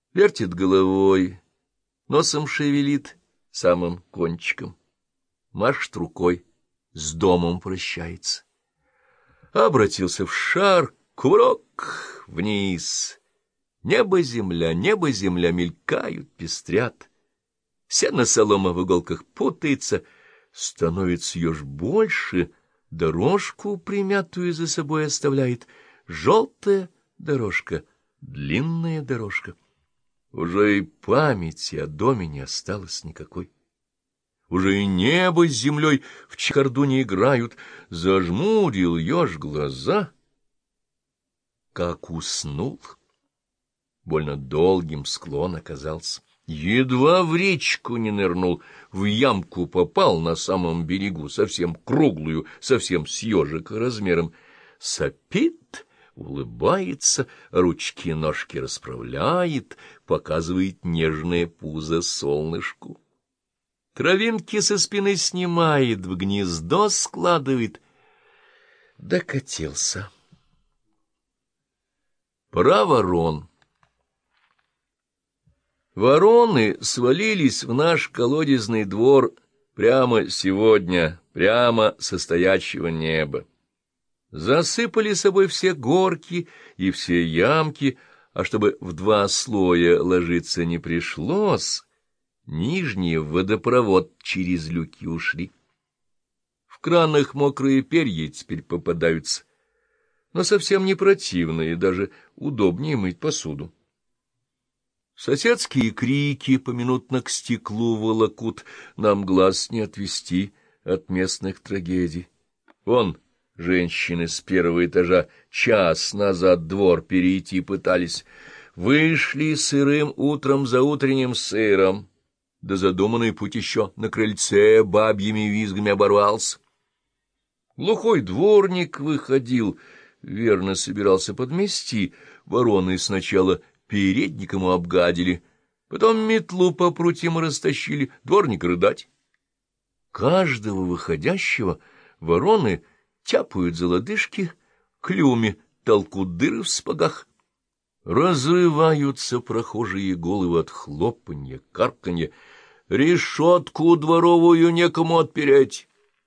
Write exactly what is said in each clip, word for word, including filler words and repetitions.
Вертит головой, носом шевелит самым кончиком, машет рукой, с домом прощается. Обратился в шар, кувырок вниз. Небо-земля, небо-земля мелькают, пестрят. Сено-солома в иголках путается, становится ее ж больше, дорожку примятую за собой оставляет. Желтая дорожка, длинная дорожка. Уже и памяти о доме не осталось никакой. Уже и небо с землей в чехарду не играют. Зажмурил еж глаза, как уснул. Больно долгим склон оказался. Едва в речку не нырнул, в ямку попал на самом берегу, совсем круглую, совсем с ежика размером. Сопит, улыбается, ручки-ножки расправляет, показывает нежное пузо солнышку. Травинки со спины снимает, в гнездо складывает. Докатился. Пора ворон. Вороны свалились в наш колодезный двор прямо сегодня, прямо со стоячего неба. Засыпали собой все горки и все ямки, а чтобы в два слоя ложиться не пришлось, нижние в водопровод через люки ушли. В кранах мокрые перья теперь попадаются, но совсем не противные, даже удобнее мыть посуду. Соседские крики поминутно к стеклу волокут, нам глаз не отвести от местных трагедий. Вон женщины с первого этажа час назад двор перейти пытались, вышли сырым утром за утренним сыром, да задуманный путь еще на крыльце бабьими визгами оборвался. Глухой дворник выходил, верно собирался подмести, вороны сначала передник ему обгадили, потом метлу по прутьям растащили, дворник рыдать. Каждого выходящего вороны тяпают за лодыжки, клювами толкут дыры в спагах. Разрываются прохожие головы от хлопанья, карканья. Решетку дворовую некому отпереть.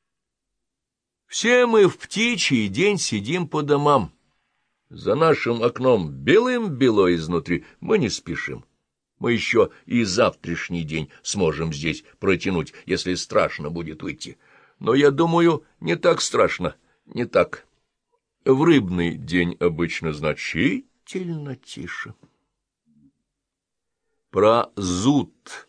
Все мы в птичий день сидим по домам. За нашим окном белым-бело изнутри, мы не спешим. Мы еще и завтрашний день сможем здесь протянуть, если страшно будет уйти. Но, я думаю, не так страшно, не так. В рыбный день обычно значительно тише. Про зуд.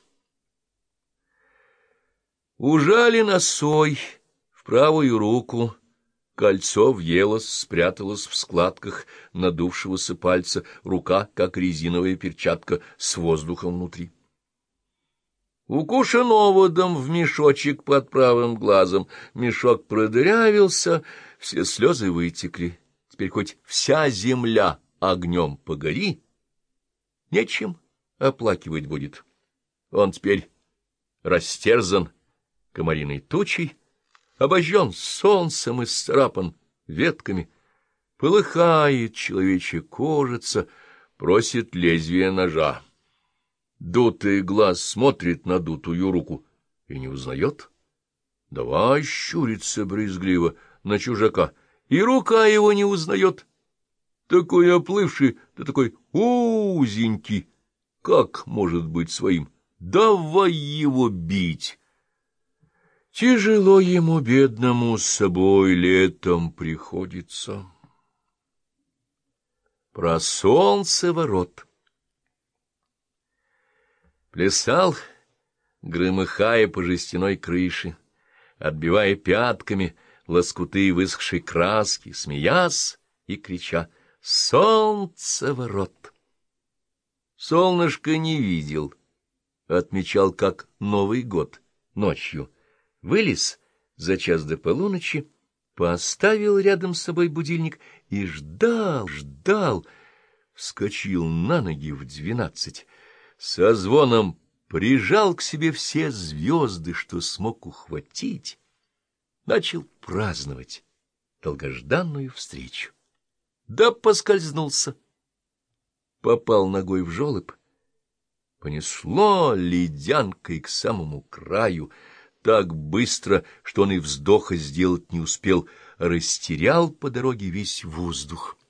Ужали носой в правую руку. Кольцо въелось, спряталось в складках надувшегося пальца, рука, как резиновая перчатка, с воздухом внутри. Укушен оводом в мешочек под правым глазом, мешок продырявился, все слезы вытекли. Теперь хоть вся земля огнем погори, нечем оплакивать будет. Он теперь растерзан комариной тучей, обожжен солнцем и сцарапан ветками, полыхает человечья кожица, просит лезвие ножа. Дутый глаз смотрит на дутую руку и не узнает. Давай щурится брезгливо на чужака, и рука его не узнает. Такой оплывший, да такой узенький, как может быть своим? Давай его бить! Тяжело ему, бедному, с собой летом приходится. Про солнце-ворот. Плясал, громыхая по жестяной крыше, отбивая пятками лоскуты высохшей краски, смеясь и крича «Солнце-ворот!». Солнышко не видел, отмечал как Новый год ночью. Вылез за час до полуночи, поставил рядом с собой будильник и ждал, ждал. Вскочил на ноги в двенадцать, со звоном прижал к себе все звезды, что смог ухватить, начал праздновать долгожданную встречу. Да поскользнулся, попал ногой в желоб, понесло ледянкой к самому краю, так быстро, что он и вздоха сделать не успел, растерял по дороге весь воздух.